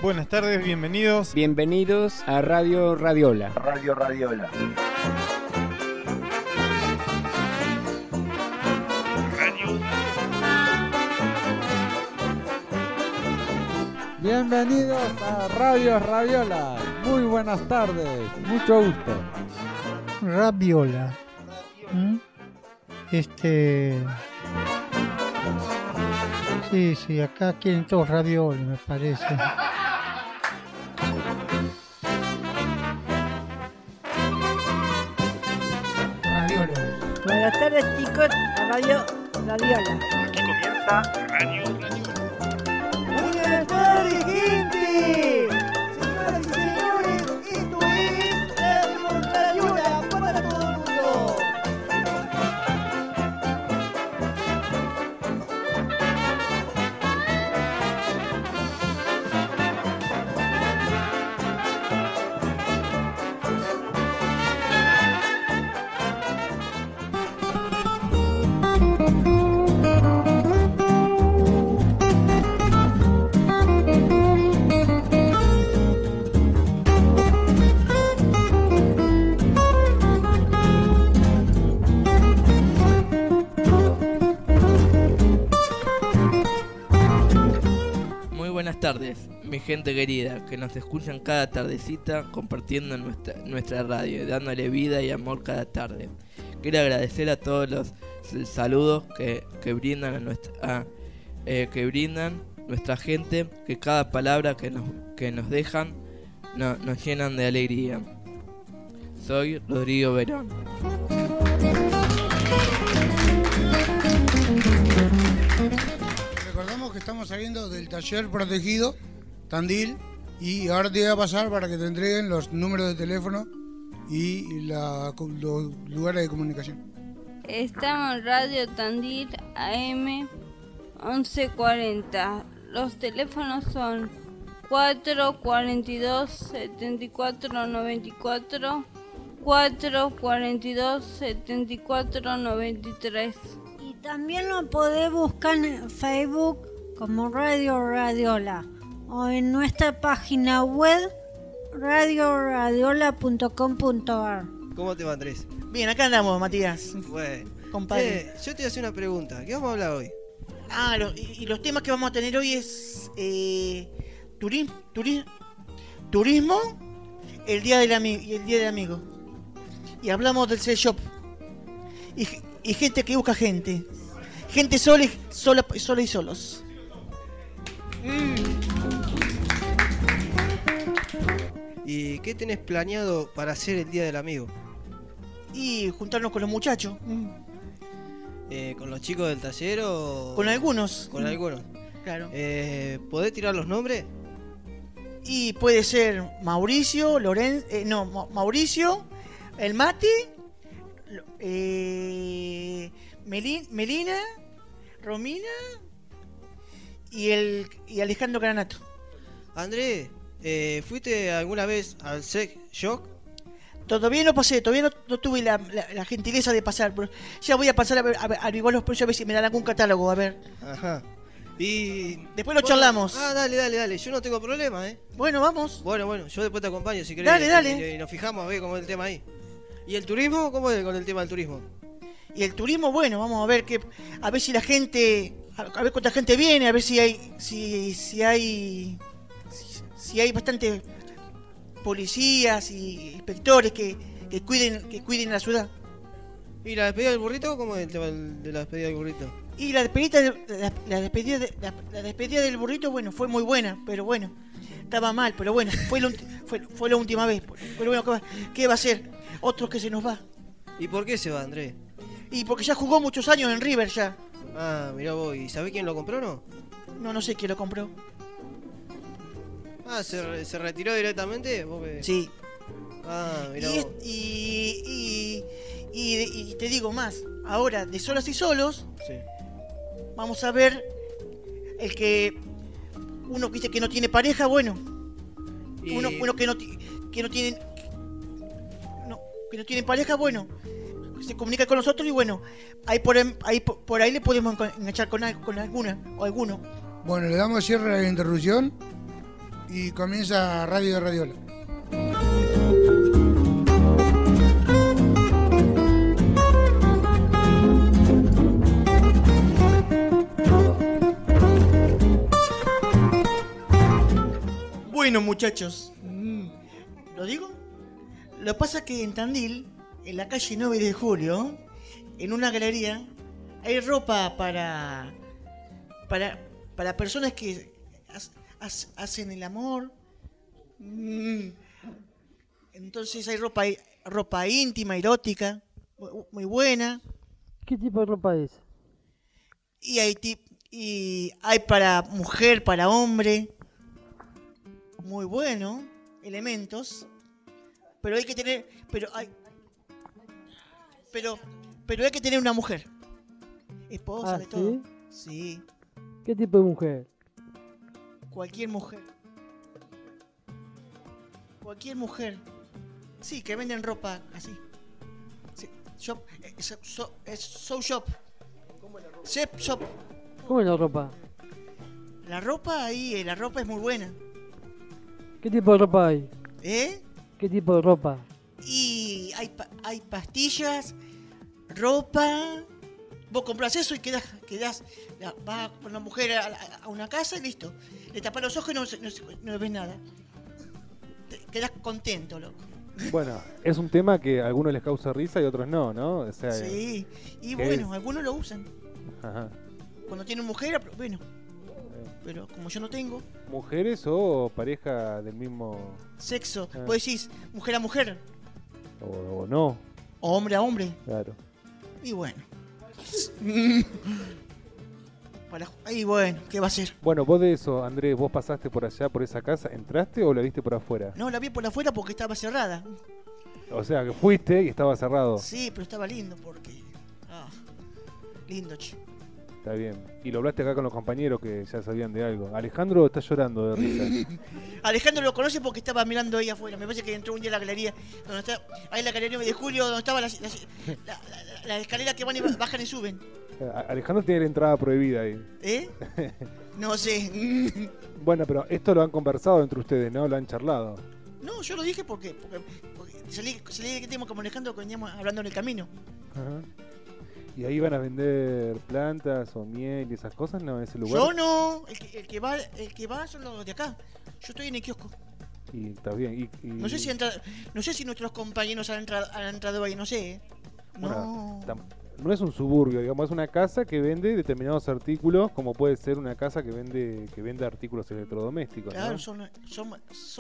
Buenas tardes, bienvenidos. Bienvenidos a Radio Radiola. Radio Radiola. Bienvenidos a Radio Radiola. Muy buenas tardes, mucho gusto. Radiola. Sí, acá quieren todos ravioles, me parece. Radiola. Buenas tardes, chicos, a Radio Radiola. Aquí comienza Radio Radiola. Buenas tardes, gente. Señoras y señores, esto es Radio Radiola para todo el mundo. Buenas tardes, mi gente querida, que nos escuchan cada tardecita compartiendo nuestra radio, dándole vida y amor cada tarde. Quiero agradecer a todos los saludos que brindan nuestra gente, que cada palabra que nos dejan nos llenan de alegría. Soy Rodrigo Verón. Recordamos que estamos saliendo del taller protegido Tandil y ahora te voy a pasar para que te entreguen los números de teléfono y los lugares de comunicación. Estamos en Radio Tandil AM 1140. Los teléfonos son 442 7494, 442 7493. Y también lo podés buscar en Facebook como Radio Radiola o en nuestra página web radioradiola.com.ar. ¿Cómo te va, Andrés? Bien, acá andamos, Matías. Bueno, Compadre. yo te voy a hacer una pregunta. ¿Qué vamos a hablar hoy? Y los temas que vamos a tener hoy es turismo, el día del amigo. Y hablamos del sex shop. Y gente que busca gente. Gente sola y solos. ¿Y qué tenés planeado para hacer el día del amigo? Y juntarnos con los muchachos. ¿Con los chicos del taller o...? Con algunos. Con algunos. Claro. ¿Podés tirar los nombres? Y puede ser Mauricio, Mauricio, el Mati, Melina, Romina y Alejandro Granato. Andrés, ¿fuiste alguna vez al Sex Shop? Todavía no pasé, todavía no tuve la gentileza de pasar, pero ya voy a pasar a averiguar los precios, a ver si me dan algún catálogo, a ver. Ajá. Y después lo charlamos. Dale, yo no tengo problema, Bueno, vamos. Bueno, yo después te acompaño si querés. Dale. Y nos fijamos a ver cómo es el tema ahí. ¿Y el turismo? ¿Cómo es con el tema del turismo? Y el turismo, bueno, vamos a ver a ver si la gente, a ver cuánta gente viene, a ver si hay bastante policías y inspectores que cuiden la ciudad. ¿Y la despedida del burrito? ¿Cómo es el tema de la despedida del burrito? Y la despedida del burrito, bueno, fue muy buena, pero bueno, estaba mal, pero bueno, fue la última vez. Pero bueno, ¿qué va a ser? Otros que se nos va. ¿Y por qué se va, Andrés? Y porque ya jugó muchos años en River ya. Ah, mirá vos, ¿y sabés quién lo compró o no? No sé quién lo compró. Ah, ¿se retiró directamente? Sí. Ah, mirá vos. Y te digo más, ahora de solas y solos, sí. Vamos a ver el que uno viste que no tiene pareja, bueno. Y... uno que no tiene pareja, bueno, se comunica con nosotros y bueno, por ahí le podemos enganchar con alguna o alguno. Bueno, le damos cierre a la interrupción y comienza Radio Radiola. Bueno, muchachos, ¿lo digo? Lo pasa que en Tandil, en la calle 9 de Julio, en una galería, hay ropa para personas que hacen el amor. Entonces hay ropa íntima, erótica, muy buena. ¿Qué tipo de ropa es? Y hay para mujer, para hombre. Muy bueno, elementos. Pero hay que tener, pero hay que tener una mujer. Esposa, de todo. Sí. ¿Qué tipo de mujer? Cualquier mujer. Cualquier mujer. Sí, que venden ropa así. Sí. Shop, soul shop. Sep shop. ¿Cómo es la ropa? La ropa ahí, la ropa es muy buena. ¿Qué tipo de ropa hay? ¿Eh? ¿Qué tipo de ropa? Y hay pastillas, ropa. Vos comprás eso y quedás vas con la mujer a una casa y listo. Le tapás los ojos y no ves nada. Quedás contento, loco. Bueno, es un tema que a algunos les causa risa y a otros no, ¿no? O sea, sí, y bueno, algunos lo usan. Ajá. Cuando tienen mujer, bueno. Pero como yo no tengo. ¿Mujeres o pareja del mismo sexo? Vos decís mujer a mujer. O no. O hombre a hombre. Claro. Y bueno. Y bueno, ¿qué va a ser? Bueno, vos de eso, Andrés, vos pasaste por allá, por esa casa, ¿entraste o la viste por afuera? No, la vi por afuera porque estaba cerrada. O sea, que fuiste y estaba cerrado. Sí, pero estaba lindo porque... lindo, che. Está bien. Y lo hablaste acá con los compañeros que ya sabían de algo. Alejandro está llorando de risa. Alejandro lo conoce porque estaba mirando ahí afuera. Me parece que entró un día a la galería, donde está, ahí en la galería 9 de Julio, donde estaba la escalera que van y bajan y suben. Alejandro tiene la entrada prohibida ahí. ¿Eh? No sé. Bueno, pero esto lo han conversado entre ustedes, ¿no? Lo han charlado. No, yo lo dije porque salí de que tenemos como Alejandro que veníamos hablando en el camino. Ajá. ¿Y ahí van a vender plantas o miel y esas cosas? No, en ese lugar. Yo no, el que va son los de acá. Yo estoy en el kiosco. Y está bien. No sé si nuestros compañeros han entrado ahí, no sé. Bueno, no es un suburbio, digamos, es una casa que vende determinados artículos, como puede ser una casa que vende artículos electrodomésticos. Claro, ¿no?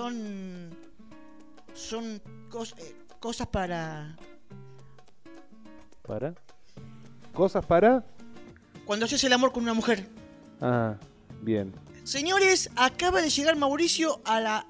son cosas para... ¿Para? ¿Cosas para? Cuando haces el amor con una mujer. Ah, bien. Señores, acaba de llegar Mauricio al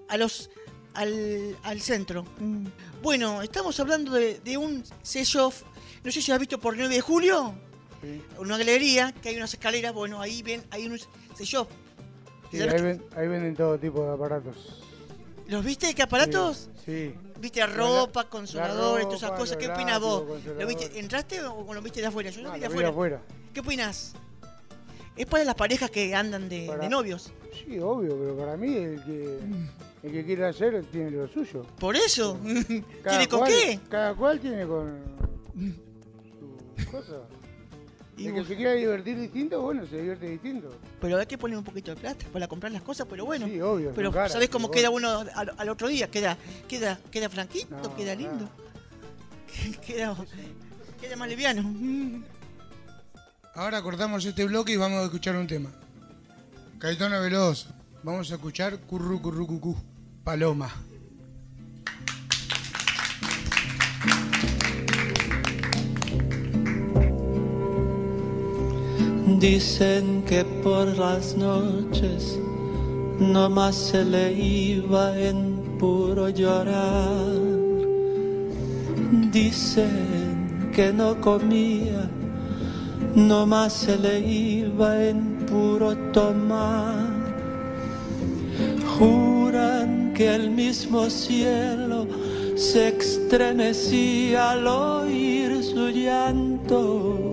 centro. Bueno, estamos hablando de un sex-shop. No sé si lo has visto por 9 de Julio. Sí. Una galería, que hay unas escaleras. Bueno, ahí hay un sex-shop. Sí, ahí venden todo tipo de aparatos. ¿Los viste? ¿Qué aparatos? Sí. ¿Viste ropa, consoladores, todas esas cosas? ¿Qué opinas vos? ¿Lo viste? ¿Entraste o lo viste de afuera? Yo lo vi de afuera. ¿Qué opinas? Es para las parejas que andan de novios. Sí, obvio, pero para mí el que quiere hacer tiene lo suyo. ¿Por eso? ¿Tiene con qué? Cada cual tiene con su cosa. El que se quiera divertir distinto, bueno, se divierte distinto. Pero hay que poner un poquito de plata para comprar las cosas, pero bueno. Sí, obvio. Pero ¿sabés cómo queda uno al otro día? Queda franquito, queda lindo. Queda más liviano. Ahora cortamos este bloque y vamos a escuchar un tema. Caetano Veloso. Vamos a escuchar Curru Curru Cucú, Paloma. Dicen que por las noches nomás se le iba en puro llorar. Dicen que no comía, nomás se le iba en puro tomar. Juran que el mismo cielo se estremecía al oír su llanto.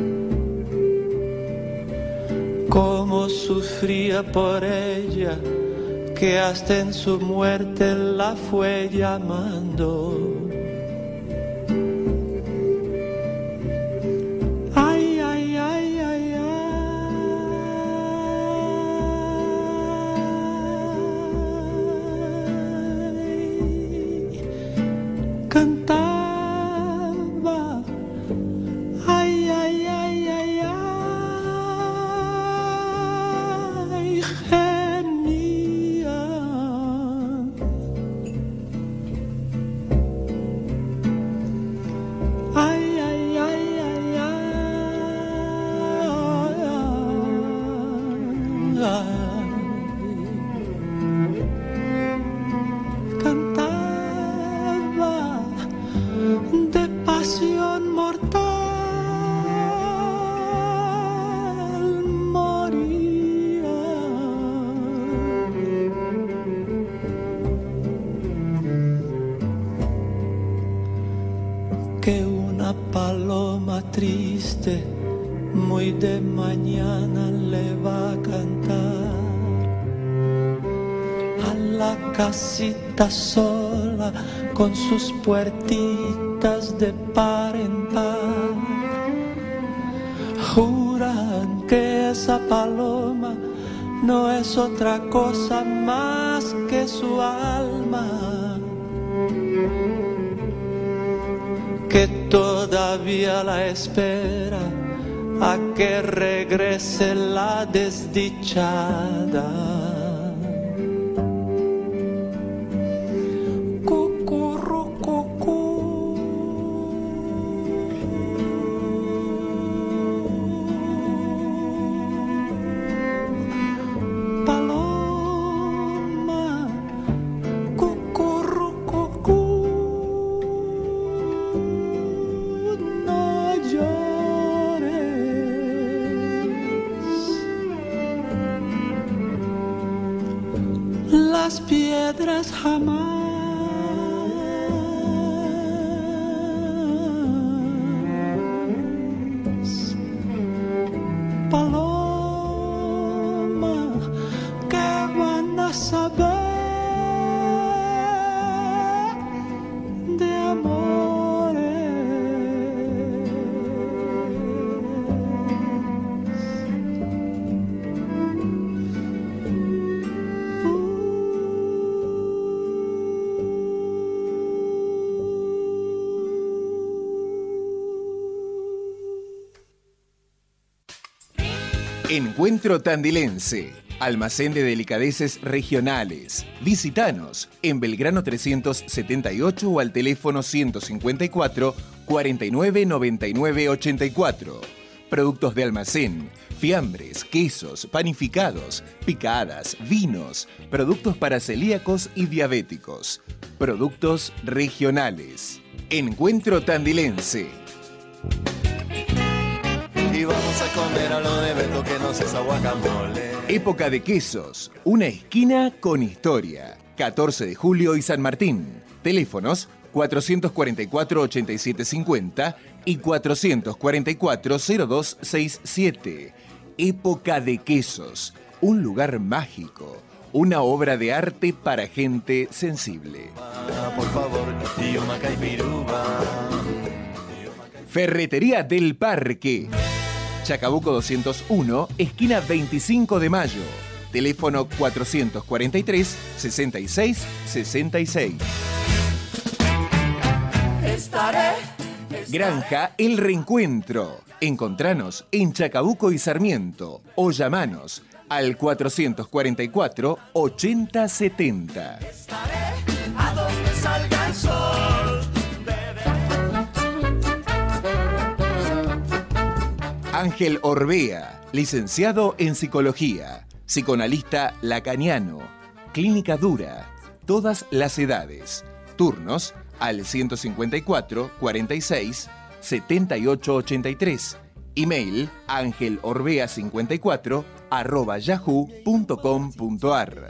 Cómo sufría por ella que hasta en su muerte la fue llamando. Ay, ay, ay, ay, ay. Cantaba. Ay, ay, ay, ay, ay. Gemía. Ay, ay, ay, ay, ay. Cantaba de pasión mortal, moría. Que una paloma triste muy de mañana le va a cantar a la casita sola con sus puertitas de par en par. Juran que esa paloma no es otra cosa más que su alma, que todavía la espera a que regrese la desdichada. Las piedras jamás paloma, ¿qué van a saber de amores? Encuentro Tandilense, almacén de delicadeces regionales. Visítanos en Belgrano 378 o al teléfono 154 49 99 84. Productos de almacén, fiambres, quesos, panificados, picadas, vinos, productos para celíacos y diabéticos. Productos regionales. Encuentro Tandilense. Y vamos a comer a lo de Beto que no se es guacamole. Época de quesos, una esquina con historia. 14 de julio y San Martín. Teléfonos 444-8750 y 444-0267. Época de quesos, un lugar mágico, una obra de arte para gente sensible. Por favor, y una caipiruva. Ferretería del Parque. Chacabuco 201, esquina 25 de Mayo. Teléfono 443-6666. Granja El Reencuentro. Encontranos en Chacabuco y Sarmiento o llamanos al 444-8070. A donde salga el sol. Ángel Orbea, licenciado en Psicología, psicoanalista lacaniano, clínica dura, todas las edades, turnos al 154 46 78 83, email angelorbea54@yahoo.com.ar.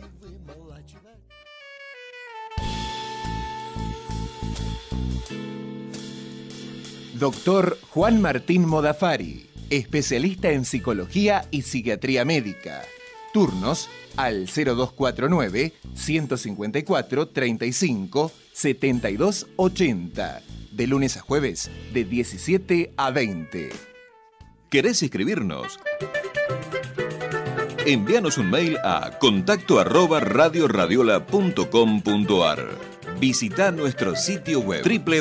Doctor Juan Martín Modafari, especialista en psicología y psiquiatría médica. Turnos al 0249 154 35 72 80. De lunes a jueves, de 17 a 20. ¿Querés escribirnos? Envíanos un mail a contacto@radioradiola.com.ar. Visita nuestro sitio web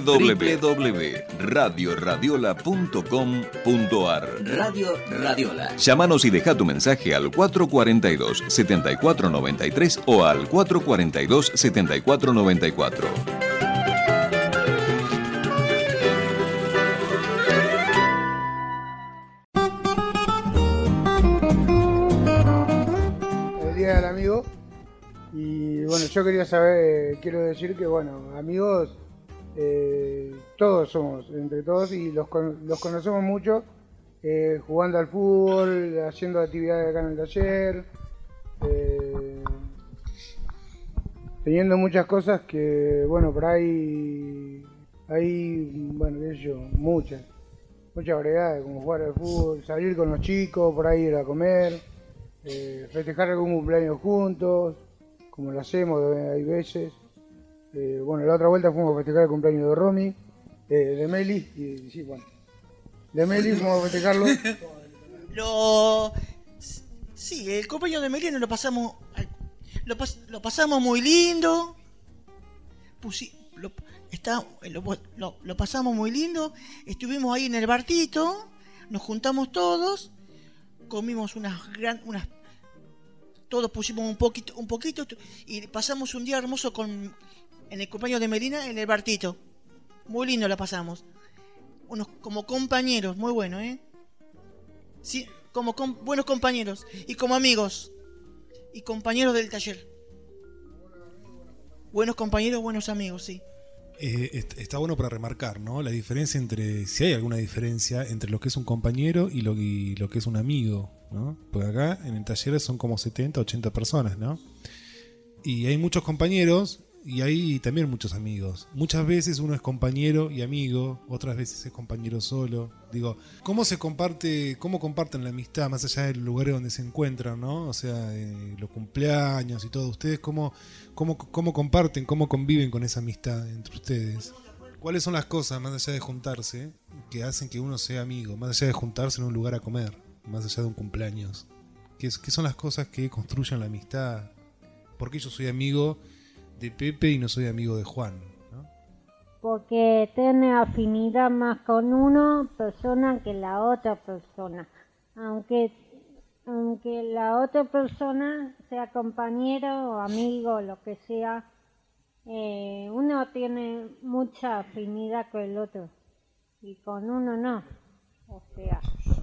www.radioradiola.com.ar. Radio Radiola. Llámanos y deja tu mensaje al 442-7493 o al 442-7494. El Día del Amigo. Y bueno, yo quería saber, quiero decir que bueno, amigos, todos somos, entre todos, y los conocemos mucho, jugando al fútbol, haciendo actividades acá en el taller, teniendo muchas cosas que, bueno, por ahí, bueno, qué sé yo, muchas variedades, como jugar al fútbol, salir con los chicos, por ahí ir a comer, festejar algún cumpleaños juntos, como lo hacemos, hay veces. Bueno, la otra vuelta fuimos a festejar el cumpleaños de Romy, de Meli, y sí, bueno, de Meli fuimos a festejarlo. Sí, el cumpleaños de Meli lo pasamos muy lindo. Lo pasamos muy lindo. Estuvimos ahí en el bartito, nos juntamos todos, comimos todos pusimos un poquito y pasamos un día hermoso en el cumpleaños de Melina en el bartito. Muy lindo la pasamos. Como compañeros, muy bueno, Sí, buenos compañeros y como amigos y compañeros del taller. Buenos compañeros, buenos amigos, sí. Está bueno para remarcar, ¿no? La diferencia si hay alguna diferencia entre lo que es un compañero y lo que es un amigo, ¿no? Porque acá en el taller son como 70, 80 personas, ¿no? Y hay muchos compañeros y hay también muchos amigos. Muchas veces uno es compañero y amigo, otras veces es compañero solo. Digo, ¿cómo comparten la amistad más allá del lugar donde se encuentran, ¿no? O sea, los cumpleaños y todo. ¿Ustedes cómo comparten, cómo conviven con esa amistad entre ustedes? ¿Cuáles son las cosas, más allá de juntarse, que hacen que uno sea amigo? Más allá de juntarse en un lugar a comer, más allá de un cumpleaños. ¿Qué son las cosas que construyen la amistad? ¿Por qué yo soy amigo de Pepe y no soy amigo de Juan? ¿No? Porque tiene afinidad más con una persona que la otra persona. Aunque la otra persona sea compañero o amigo, lo que sea, uno tiene mucha afinidad con el otro y con uno no. O sea,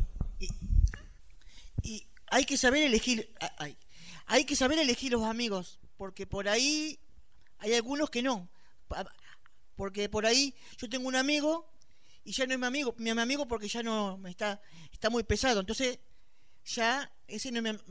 y hay que saber elegir, hay que saber elegir los amigos, porque por ahí hay algunos que no. Porque por ahí yo tengo un amigo y ya no es mi amigo porque ya no está muy pesado. Entonces ya ese no es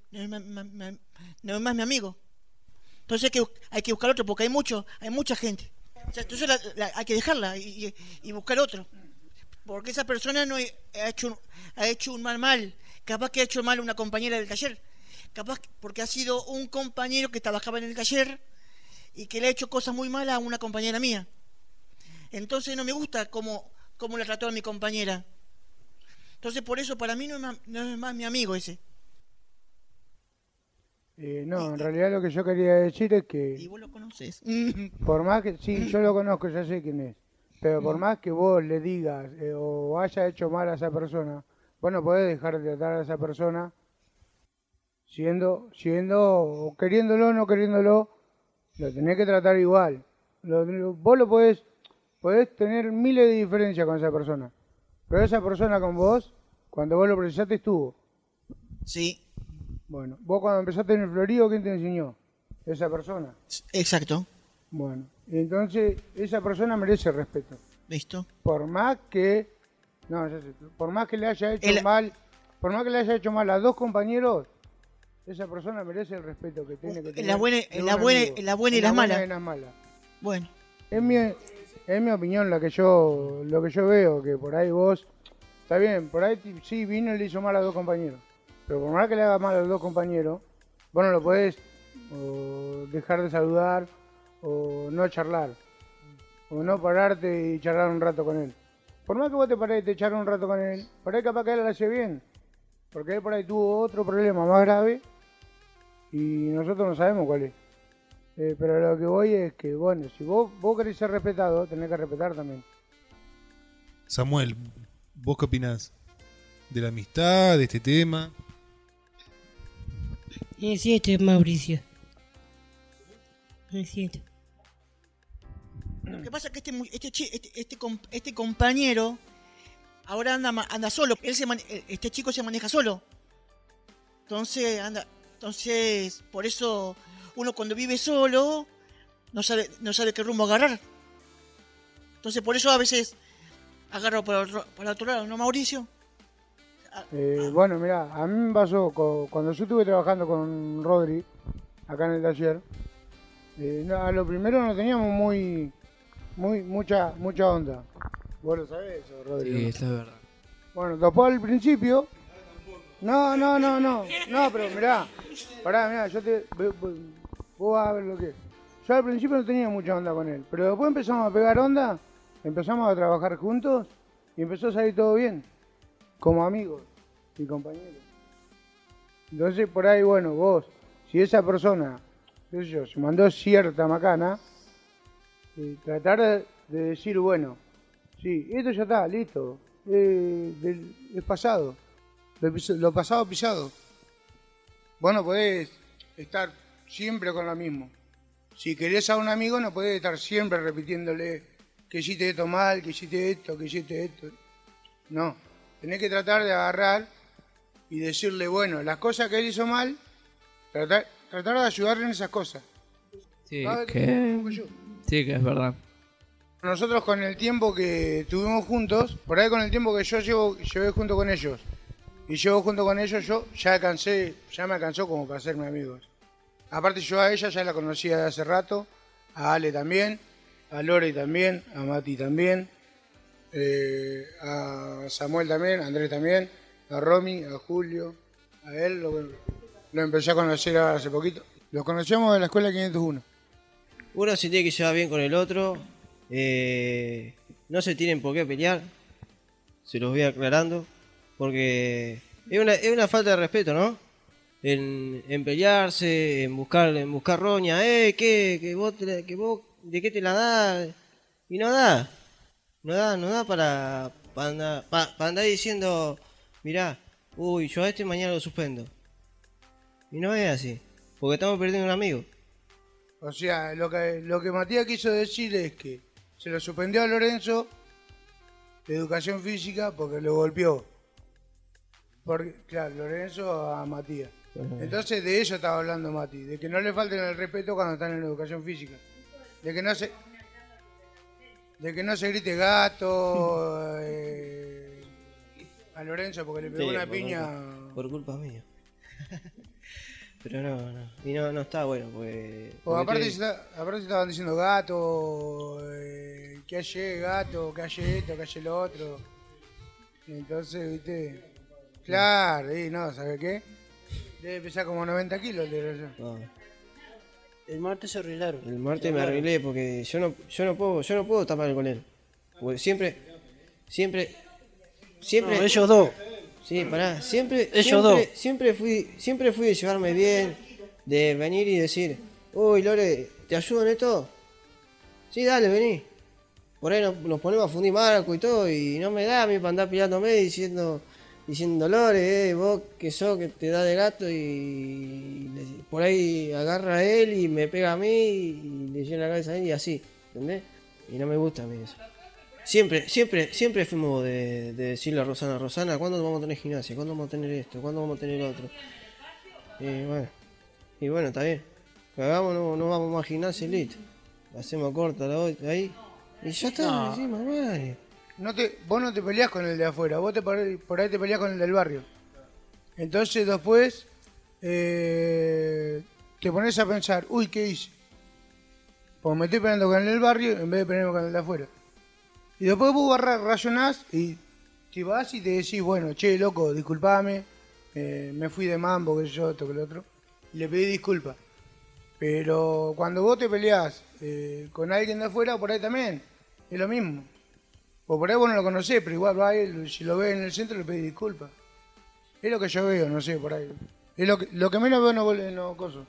más mi amigo. Entonces hay que buscar otro porque hay mucha gente. O sea, entonces hay que dejarla y buscar otro. Porque esa persona no ha hecho un mal. Capaz que ha hecho mal una compañera del taller. Capaz porque ha sido un compañero que trabajaba en el taller y que le ha hecho cosas muy malas a una compañera mía. Entonces no me gusta cómo la trató a mi compañera. Entonces por eso para mí no es más mi amigo ese. No, en realidad lo que yo quería decir es que... ¿Y vos lo conoces? Por más que... Sí, yo lo conozco, ya sé quién es. Pero por más que vos le digas o haya hecho mal a esa persona, vos no podés dejar de tratar a esa persona siendo o queriéndolo o no queriéndolo, lo tenés que tratar igual. Vos lo podés tener miles de diferencias con esa persona, pero esa persona con vos, cuando vos lo precisaste, estuvo. Sí. Bueno, vos cuando empezaste en el Florido, ¿quién te enseñó? Esa persona. Exacto. Bueno, entonces esa persona merece respeto. ¿Listo? Por más que le haya hecho mal, por más que le haya hecho mal a dos compañeros, esa persona merece el respeto que tiene que tener. En la buena y las malas. Bueno. Es mi opinión lo que yo veo, que por ahí vos, está bien, por ahí sí vino y le hizo mal a dos compañeros, Pero por más que le haga mal a los dos compañeros, vos no lo podés o dejar de saludar o no charlar. O no pararte y charlar un rato con él. Por más que vos te pares y te charles un rato con él, por ahí capaz que él lo hace bien. Porque él por ahí tuvo otro problema más grave y nosotros no sabemos cuál es. Pero lo que voy es que, bueno, si vos querés ser respetado, tenés que respetar también. Samuel, ¿vos qué opinás? ¿De la amistad, de este tema? Es cierto, Mauricio. Es cierto. Lo que pasa es que este compañero ahora anda solo. Este chico se maneja solo. Entonces, por eso uno cuando vive solo no sabe qué rumbo agarrar. Entonces, por eso a veces agarro por el otro lado, ¿no, Mauricio? Bueno, mirá, a mí me pasó cuando yo estuve trabajando con Rodri, acá en el taller. A lo primero no teníamos mucha onda. Vos lo sabés eso, Rodri. Sí, eso es verdad. Bueno, después al principio... No, pero mirá, vos vas a ver lo que es. Yo al principio no tenía mucha onda con él, pero después empezamos a pegar onda, empezamos a trabajar juntos y empezó a salir todo bien, como amigos y compañeros. Entonces por ahí, bueno, vos, si esa persona, qué sé yo, se mandó cierta macana, tratar de decir, bueno, sí, esto ya está, listo, es pasado. Lo pasado pisado. Vos no podés estar siempre con lo mismo. Si querés a un amigo no podés estar siempre repitiéndole que hiciste esto mal, que hiciste esto, que hiciste esto. No, tenés que tratar de agarrar y decirle, bueno, las cosas que él hizo mal, tratar de ayudarle en esas cosas. Sí, que es verdad. Nosotros con el tiempo que tuvimos juntos, por ahí con el tiempo que yo llevé junto con ellos, y yo junto con ellos, yo ya me alcanzó como para hacerme amigos. Aparte yo a ella ya la conocía de hace rato, a Ale también, a Lore también, a Mati también, a Samuel también, a Andrés también, a Romy, a Julio, a él lo empecé a conocer hace poquito. Los conocíamos de la escuela 501. Uno se tiene que llevar bien con el otro, no se tienen por qué pelear, se los voy aclarando. Porque es una falta de respeto, ¿no? En pelearse, en buscar roña, que vos de qué te la das, y no da para andar diciendo, mirá, uy, yo a este mañana lo suspendo. Y no es así, porque estamos perdiendo un amigo. O sea, lo que Matías quiso decir es que se lo suspendió a Lorenzo de educación física porque lo golpeó. Porque, claro, Lorenzo a Matías. Entonces de eso estaba hablando Mati, de que no le falten el respeto cuando están en educación física. De que no se grite gato a Lorenzo porque le pegó una piña. Por culpa mía. Pero no. Y no está bueno, pues. Aparte estaban diciendo gato, que haya gato, que haya esto, que haya lo otro. Entonces, viste. Claro, no, ¿sabes qué? Debe pesar como 90 kilos el de no. El martes se arreglaron. El martes me arreglé porque yo no puedo tapar con él. Porque siempre. No, ellos dos. Sí, pará, siempre fui de llevarme bien, de venir y decir, uy Lore, ¿te ayudo en esto? Sí, dale, vení. Por ahí nos ponemos a fundir marco y todo, y no me da a mí para andar peleándome diciendo Lore, vos que sos que te da de gato, y por ahí agarra a él y me pega a mí y le llena la cabeza a él y así, ¿entendés? Y no me gusta a mí eso. Siempre fuimos de decirle a Rosana, ¿cuándo vamos a tener gimnasia? ¿Cuándo vamos a tener esto? ¿Cuándo vamos a tener otro? Y bueno, está bien. Cagamos, no vamos más a gimnasia y listo. Hacemos corta la otra ahí. Y ya está, encima, vale. Vos no te peleás con el de afuera, vos por ahí te peleás con el del barrio. Entonces después te pones a pensar, uy, ¿qué hice? Pues me estoy peleando con el del barrio en vez de pelearme con el de afuera. Y después vos rayonás y te vas y te decís, bueno, che, loco, disculpame, me fui de mambo, que yo, esto que lo otro, y le pedí disculpas. Pero cuando vos te peleás con alguien de afuera, por ahí también, es lo mismo. O por ahí vos no lo conocés, pero igual va ahí, si lo ves en el centro le pedís disculpas. Es lo que yo veo, no sé, por ahí. Es lo que menos veo en los cosos.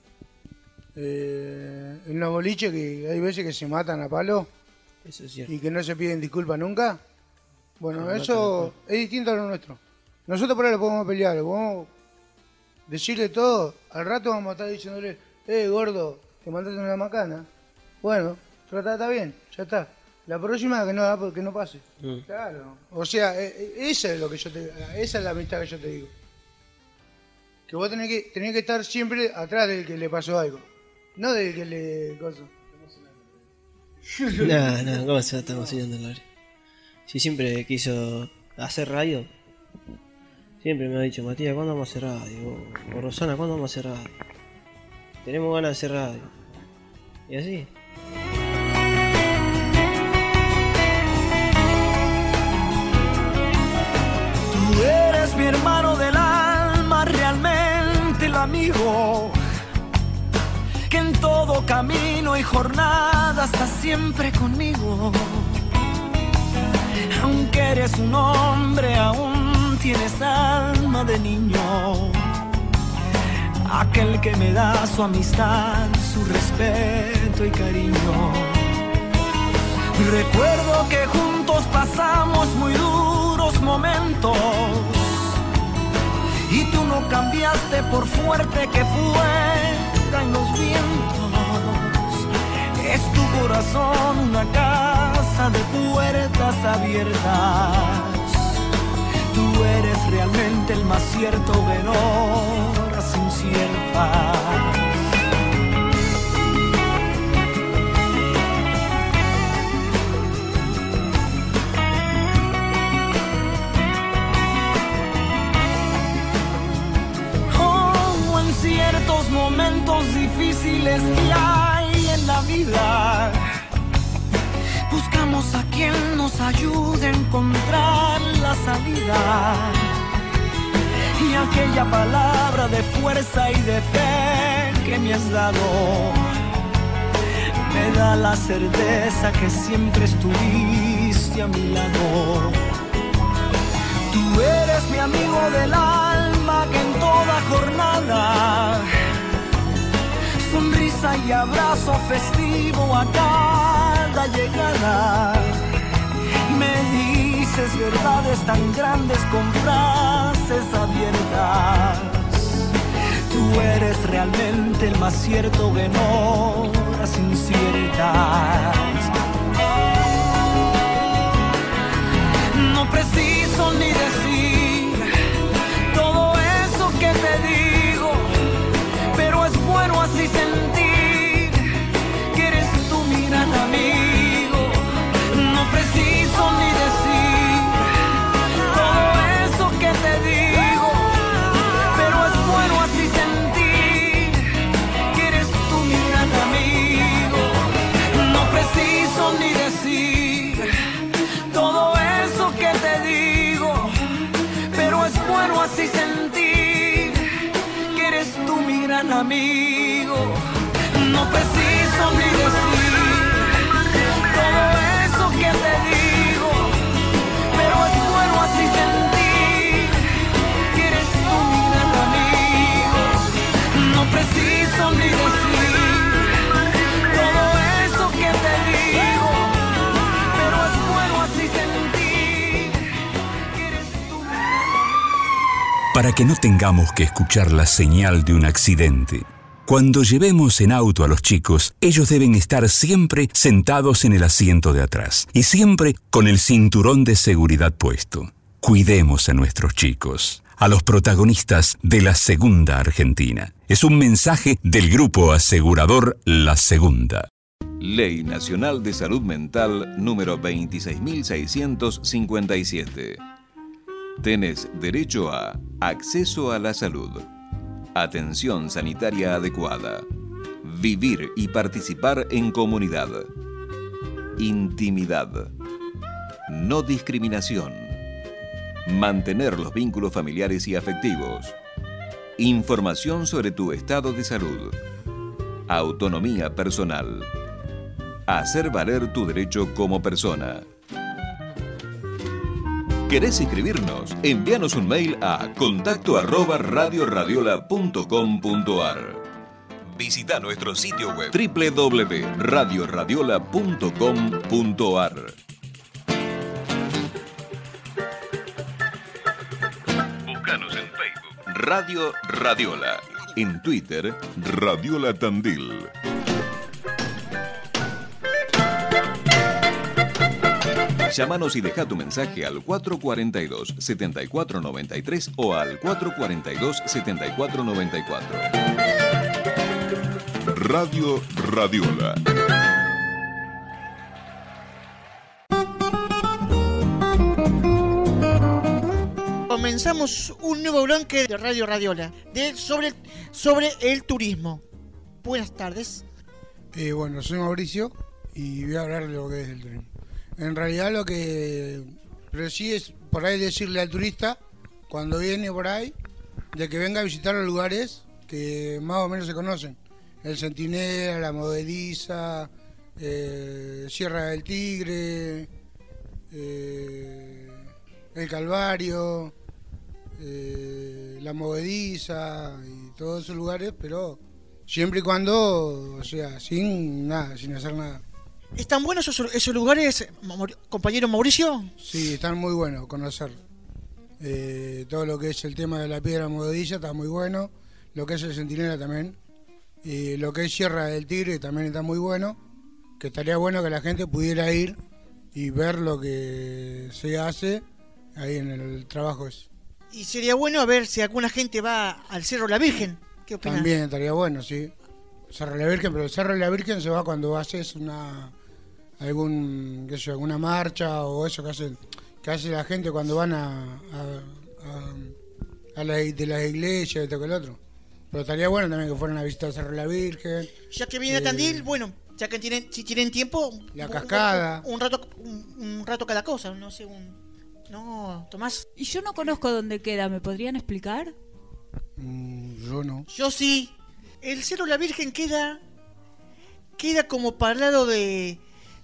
En los boliches, que hay veces que se matan a palo. Eso es cierto. Y que no se piden disculpas nunca. Bueno, Se eso es distinto a lo nuestro. Nosotros por ahí lo podemos pelear, lo podemos decirle todo. Al rato vamos a estar diciéndole, gordo, te mandaste una macana. Bueno, está bien, ya está. La próxima que no pase. Claro. O sea, esa es lo que esa es la amistad que yo te digo. Que vos tenés que estar siempre atrás del que le pasó algo. No del que le pasó. No, ¿cómo se está emocionando, Lore? Si siempre quiso hacer radio, siempre me ha dicho, Matías, ¿cuándo vamos a hacer radio? O Rosana, ¿cuándo vamos a hacer radio? Tenemos ganas de hacer radio. Y así. Tú eres mi hermano del alma, realmente el amigo que en todo camino y jornada estás siempre conmigo. Aunque eres un hombre, aún tienes alma de niño. Aquel que me da su amistad, su respeto y cariño. Recuerdo que juntos pasamos muy duros momentos y tú no cambiaste por fuerte que fueran los vientos. Es tu corazón una casa de puertas abiertas. Tú eres realmente el más cierto de horas inciertas. Oh, en ciertos momentos difíciles que hay en la vida, buscamos a quien nos ayude a encontrar la salida. Y aquella palabra de fuerza y de fe que me has dado me da la certeza que siempre estuviste a mi lado. Tú eres mi amigo del alma que en toda jornada, sonrisa y abrazo festivo a cada llegada, me dices verdades tan grandes con frases abiertas. Tú eres realmente el más cierto en horas inciertas. No preciso ni decir todo eso que te digo, pero es bueno así sentir que eres tú mi gran amigo. No preciso ni decir todo eso que te digo, pero es bueno así sentir que eres tú mi gran amigo. No preciso ni decir todo eso que te digo, pero es bueno así sentir que eres tú mi gran amigo. No preciso ni decir todo eso que te digo, pero es bueno así sentir que eres tú mi gran amigo. No preciso ni decir todo eso que te digo, pero es bueno así sentir que eres tú mi gran amigo. Para que no tengamos que escuchar la señal de un accidente, cuando llevemos en auto a los chicos, ellos deben estar siempre sentados en el asiento de atrás y siempre con el cinturón de seguridad puesto. Cuidemos a nuestros chicos, a los protagonistas de la Segunda Argentina. Es un mensaje del grupo asegurador La Segunda. Ley Nacional de Salud Mental número 26.657. Tenés derecho a acceso a la salud, atención sanitaria adecuada, vivir y participar en comunidad, intimidad, no discriminación, mantener los vínculos familiares y afectivos, información sobre tu estado de salud, autonomía personal, hacer valer tu derecho como persona. ¿Querés inscribirnos? Envíanos un mail a contacto@radioradiola.com.ar. Visita nuestro sitio web www.radioradiola.com.ar. Búscanos en Facebook Radio Radiola, en Twitter Radiola Tandil. Llámanos y deja tu mensaje al 442-7493 o al 442-7494. Radio Radiola. Comenzamos un nuevo bloque de Radio Radiola sobre el turismo. Buenas tardes. Bueno, soy Mauricio y voy a hablar de lo que es el turismo. En realidad pero sí es por ahí decirle al turista, cuando viene por ahí, de que venga a visitar los lugares que más o menos se conocen. El Centinela, la Movediza, Sierra del Tigre, el Calvario, la Movediza y todos esos lugares, pero siempre y cuando, o sea, sin hacer nada. ¿Están buenos esos lugares, compañero Mauricio? Sí, están muy buenos, conocer. Todo lo que es el tema de la piedra movediza está muy bueno. Lo que es el Centinela también. Y lo que es Sierra del Tigre también está muy bueno. Que estaría bueno que la gente pudiera ir y ver lo que se hace ahí en el trabajo ese. Y sería bueno a ver si alguna gente va al Cerro La Virgen. ¿Qué opinas? También estaría bueno, sí. Cerro La Virgen, pero el Cerro La Virgen se va cuando haces alguna marcha o eso que hace la gente cuando van a de las iglesias y todo el otro. Pero estaría bueno también que fueran a visitar Cerro La Virgen. Ya que viene a Tandil, bueno, ya que si tienen tiempo, la cascada, un rato cada cosa, no sé, no, Tomás. Y yo no conozco dónde queda, ¿me podrían explicar? Yo no. Yo sí. El Cerro La Virgen queda como para el lado de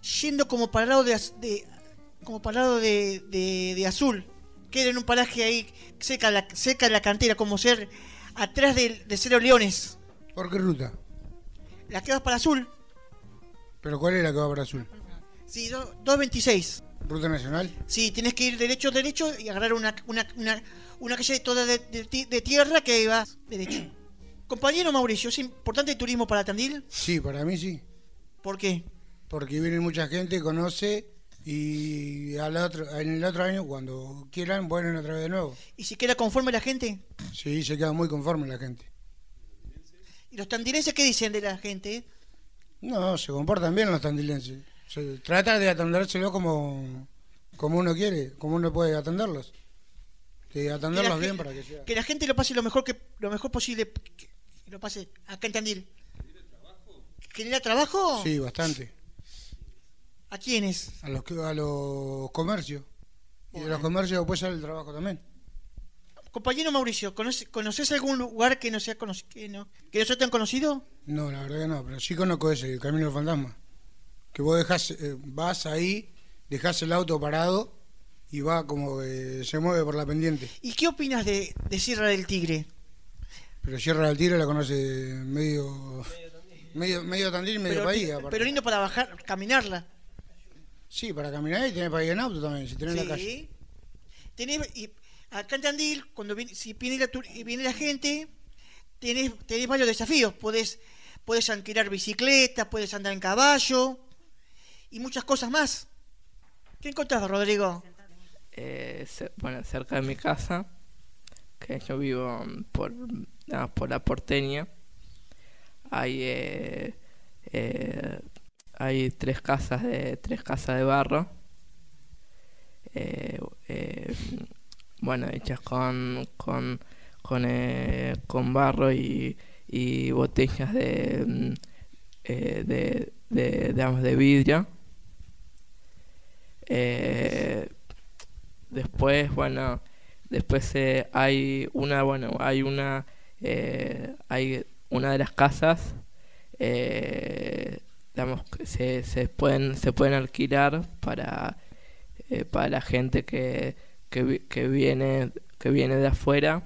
Azul. Queda en un paraje ahí cerca de la cantera, como ser atrás de Cerro Leones. ¿Por qué ruta? La que va para Azul. ¿Pero cuál es la que va para Azul? Sí, 226. ¿Ruta nacional? Sí, tienes que ir derecho y agarrar una calle toda de tierra que va derecho. Compañero Mauricio, ¿es importante el turismo para Tandil? Sí, para mí sí. ¿Por qué? Porque viene mucha gente, conoce y en el otro año, cuando quieran, vuelven otra vez de nuevo. ¿Y si queda conforme la gente? Sí, se queda muy conforme la gente. ¿Y los tandilenses qué dicen de la gente? No, se comportan bien los tandilenses. Se trata de atendérselo como uno quiere, como uno puede atenderlos. De atenderlos bien para que sea. Que la gente lo pase lo mejor posible, que lo pase acá en Tandil. ¿Genera trabajo? Sí, bastante. ¿A quiénes? A los comercios. Y de los comercios después sale el trabajo también. Compañero Mauricio, ¿conoces algún lugar que no sea que no sea tan conocido? No, la verdad que no, pero sí conozco ese, el Camino del Fantasma. Que vos vas ahí, dejás el auto parado y va como que se mueve por la pendiente. ¿Y qué opinas de Sierra del Tigre? Pero Sierra del Tigre la conoce medio Tandil y medio país. Pero lindo para bajar, caminarla. Sí, para caminar y tenés para ir en auto también, si tenés la calle. Y acá en Tandil, si viene la gente, tenés varios desafíos. Podés alquilar bicicleta, podés andar en caballo y muchas cosas más. ¿Qué encontrás, Rodrigo? Cerca de mi casa, que yo vivo por la Porteña, hay tres casas de barro, hechas con barro y botellas de vidrio. Después, Después hay una de las casas, digamos, se pueden alquilar para la gente que viene de afuera.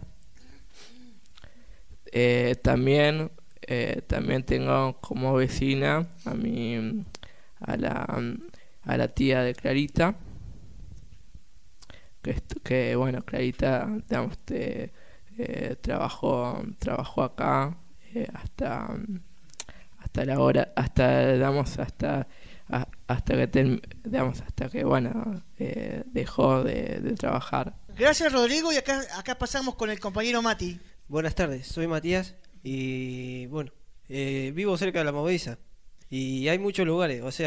También tengo como vecina a la tía de Clarita, que bueno, Clarita, digamos, trabajó acá hasta la hora, hasta que bueno, dejó de trabajar. Gracias, Rodrigo, y acá pasamos con el compañero Mati. Buenas tardes, soy Matías y bueno, vivo cerca de la Movediza y hay muchos lugares, un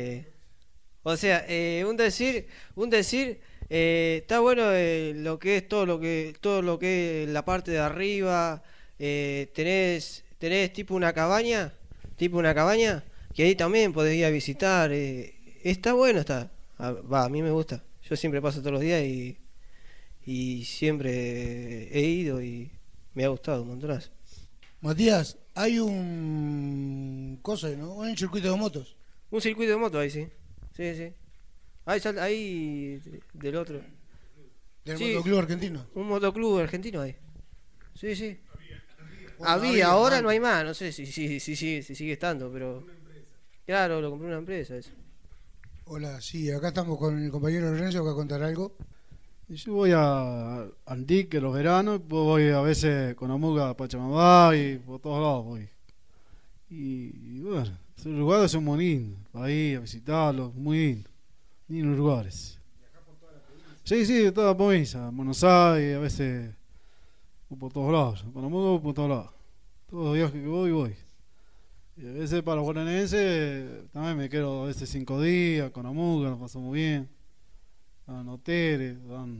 decir, está bueno lo que es todo lo que es la parte de arriba. Tenés tipo una cabaña que ahí también podés ir a visitar. Está bueno, a mí me gusta. Yo siempre paso todos los días y siempre he ido y me ha gustado un montonazo. Matías, hay un un circuito de motos. Un circuito de motos ahí, sí. Sí. Ahí del otro. ¿Del motoclub argentino? Un motoclub argentino ahí. Sí. Bueno, había, ahora no hay más, no sé si sigue estando, pero... Claro, lo compró una empresa eso. Hola, sí, acá estamos con el compañero Lorenzo que va a contar algo. Yo voy a Antique los veranos, voy a veces con Amuga a Pachamamá y por todos lados voy. Y bueno, esos lugares son muy lindos, ahí a visitarlos, muy lindos lugares. Sí, de toda la provincia, Buenos Aires, a veces por todos lados, con Amuga por todos lados. Todos los viajes que voy. Y a veces para los guaranenses también me quedo a veces 5 días con Amuga, nos pasamos bien. Dan hoteles,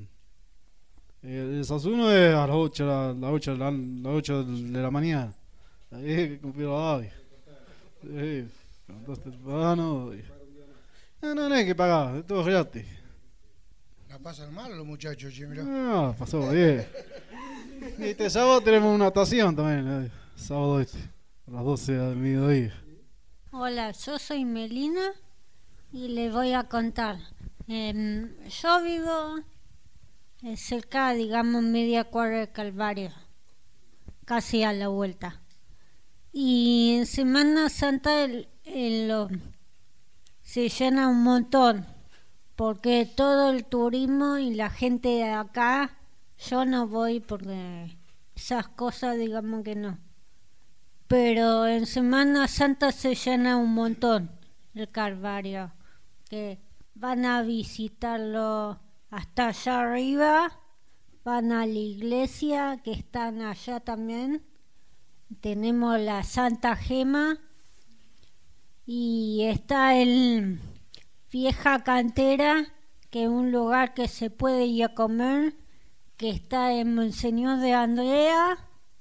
el desayuno es a las 8 de la mañana. Ahí es que cumplió la Davi. Sí, levantaste temprano. No hay que pagar, es todo gratis. ¿La pasan mal los muchachos, che, mirá? No, pasó bien. Y este sábado tenemos una natación también, sábado a las 12 del mediodía. Hola, yo soy Melina y les voy a contar. Yo vivo cerca, digamos, media cuadra de Calvario, casi a la vuelta. Y en Semana Santa se llena un montón, porque todo el turismo y la gente de acá, yo no voy porque esas cosas, digamos que no. Pero en Semana Santa se llena un montón el Calvario, que van a visitarlo hasta allá arriba, van a la iglesia que están allá también. Tenemos la Santa Gema y está el Vieja Cantera, que es un lugar que se puede ir a comer, que está en Monseñor de Andrea,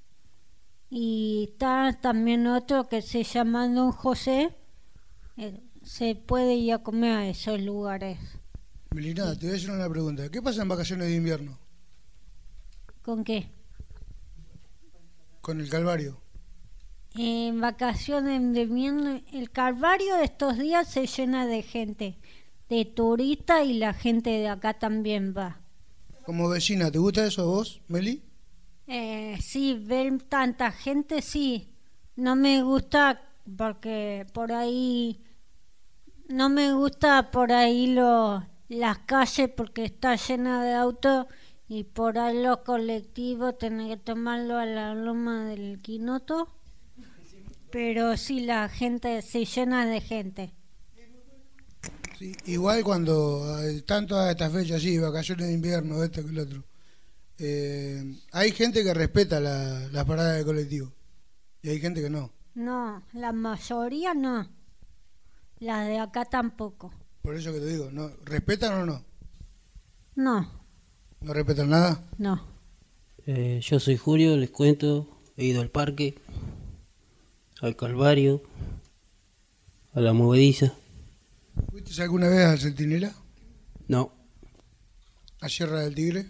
y está también otro que se llama Don José. Se puede ir a comer a esos lugares. Melina, te voy a hacer una pregunta. ¿Qué pasa en vacaciones de invierno? ¿Con qué? Con el Calvario. En vacaciones de invierno, el Calvario estos días se llena de gente, de turistas, y la gente de acá también va. Como vecina, ¿te gusta eso a vos, Meli? Sí, ver tanta gente, sí. No me gusta porque por ahí... No me gusta por ahí las calles porque está llena de autos, y por ahí los colectivos tenés que tomarlo a la loma del Quinoto. Pero sí, la gente se llena de gente. Sí, igual cuando están todas estas fechas así, vacaciones de invierno, esto que lo otro, hay gente que respeta las paradas de colectivo y hay gente que no. No, la mayoría no. Las de acá tampoco. Por eso que te digo, ¿no? ¿Respetan o no? No. ¿No respetan nada? No. Yo soy Julio, les cuento, he ido al parque, al Calvario, a la Movediza. ¿Fuiste alguna vez al Centinela? No. ¿A Sierra del Tigre?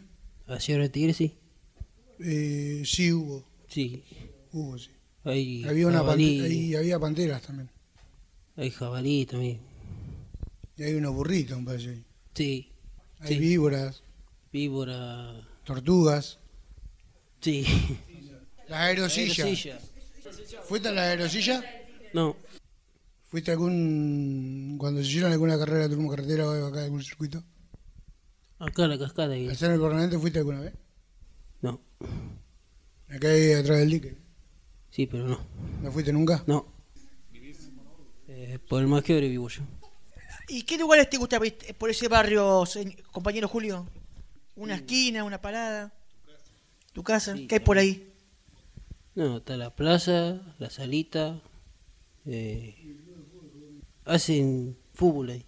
¿A Sierra Tigre sí? Sí, hubo. Sí. Hubo, sí. Hay Había, jabalí, había panteras también. hay jabalí también. Y hay unos burritos, me parece. Sí. Hay sí. víboras. Víbora. Tortugas. Sí. Las aerosillas. ¿Fuiste a la aerosilla? No. ¿Fuiste a cuando se hicieron alguna carrera de turismo carretera o acá de algún circuito? Acá la cascada. ¿Al ser el Parlamento fuiste alguna vez? No. Acá ahí atrás del dique. Sí, pero no. ¿No fuiste nunca? No. Por el más quiebre vivo yo. ¿Y qué lugares te gusta por ese barrio, compañero Julio? ¿Una esquina, una parada? ¿Tu casa? Sí, ¿qué hay por ahí? No, está la plaza, la salita. Hacen fútbol ahí.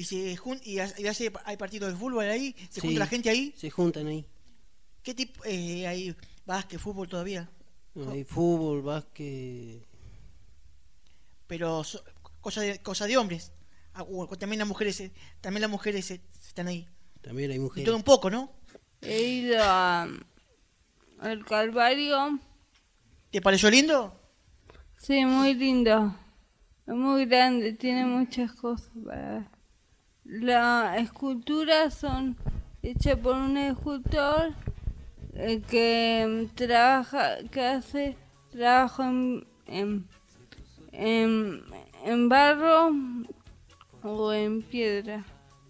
¿Hay partidos de fútbol ahí? ¿Se Sí, junta la gente ahí? Se juntan ahí. ¿Qué tipo? ¿Hay básquet, fútbol todavía? No, hay fútbol, básquet. Pero cosa de hombres. También las mujeres están ahí. También hay Y mujeres. todo un poco, ¿no? He ido al Calvario. ¿Te pareció lindo? Sí, muy lindo. Es muy grande, tiene muchas cosas para ver. Las esculturas son hechas por un escultor que hace trabajo en barro o en piedra.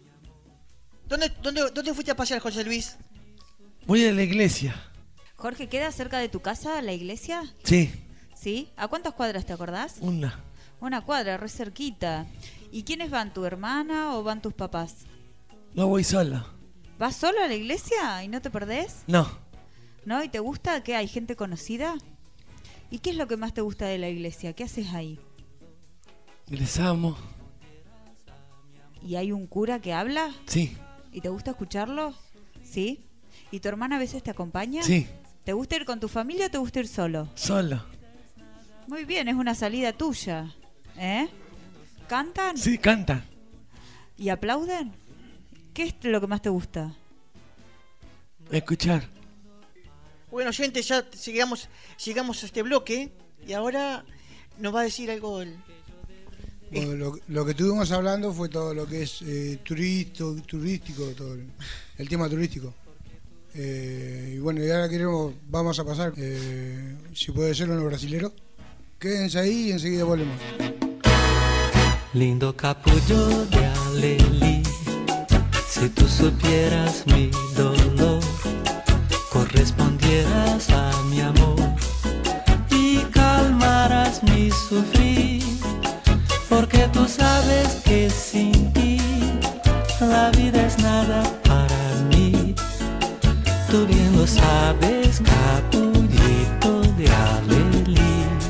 ¿Dónde fuiste a pasear, José Luis? Voy a la iglesia. Jorge, ¿queda cerca de tu casa la iglesia? Sí. ¿Sí? ¿A cuántas cuadras te acordás? Una cuadra, re cerquita. ¿Y quiénes van? ¿Tu hermana o van tus papás? No voy sola. ¿Vas solo a la iglesia y no te perdés? No. ¿No? ¿Y te gusta que hay gente conocida? ¿Y qué es lo que más te gusta de la iglesia? ¿Qué haces ahí? Les amo. ¿Y hay un cura que habla? Sí. ¿Y te gusta escucharlo? ¿Sí? ¿Y tu hermana a veces te acompaña? Sí. ¿Te gusta ir con tu familia o te gusta ir solo? Solo. Muy bien, es una salida tuya. ¿Eh? ¿Cantan? Sí, cantan. ¿Y aplauden? ¿Qué es lo que más te gusta? Escuchar. Bueno, gente, ya llegamos a este bloque y ahora nos va a decir algo Bueno, lo que estuvimos hablando fue todo lo que es turístico, todo el tema turístico. Y bueno, y ahora vamos a pasar, si puede ser, uno brasilero. Quédense ahí y enseguida volvemos. Lindo capullo de alelí, si tú supieras mi dolor, correspondieras a mi amor y calmaras mi sufrir, porque tú sabes que sin ti la vida es nada para mí. Tú bien lo sabes, capullito de alelí.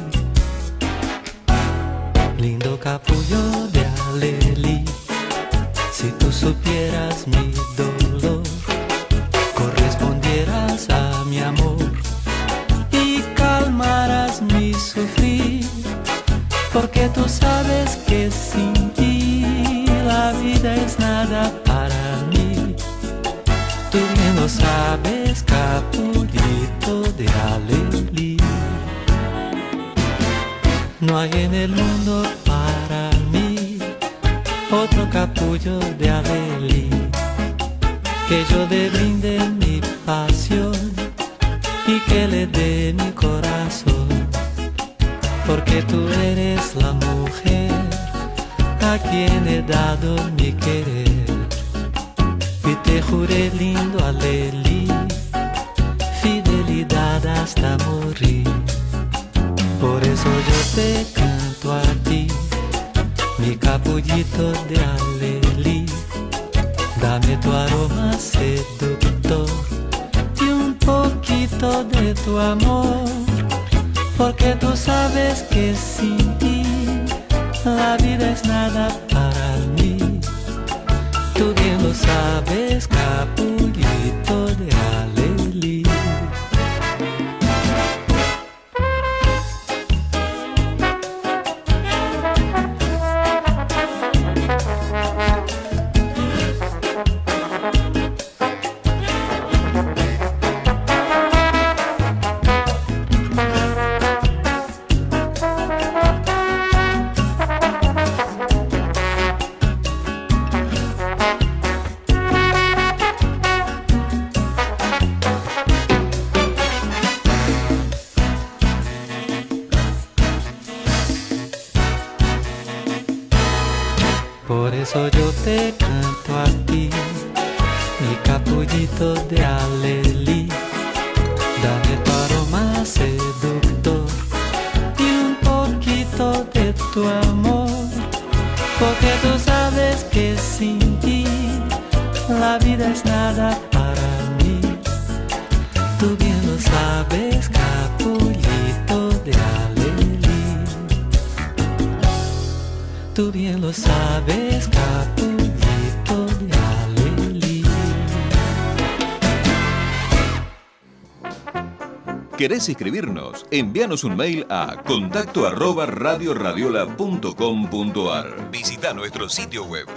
Lindo capullo de alelí, si tú supieras mi dolor, correspondieras a mi amor y calmaras mi sufrir, porque tú sabes que sin ti la vida es nada para mí. Tú bien lo sabes, capullito de alelí. No hay en el mundo para mí otro capullo de alelí, que yo le brinde mi pasión y que le dé mi corazón, porque tú eres la mujer a quien he dado mi querer. Y te juré, lindo alelí, fidelidad hasta morir. Por eso yo te canto a ti, mi capullito de alelí. Dame tu aroma seductor y un poquito de tu amor, porque tú sabes que sin ti la vida es nada para mí. Tú bien lo sabes, capullito de alelí. eso yo te canto a ti, mi capullito de alelí. Dame tu aroma seductor y un poquito de tu amor, porque tú sabes que sin ti la vida es nada para mí. Tú bien lo sabes, capullito de alelí. Tú bien lo sabes, capullito de alelí. ¿Querés escribirnos? Envíanos un mail a contacto@radioradiola.com.ar. Visita nuestro sitio web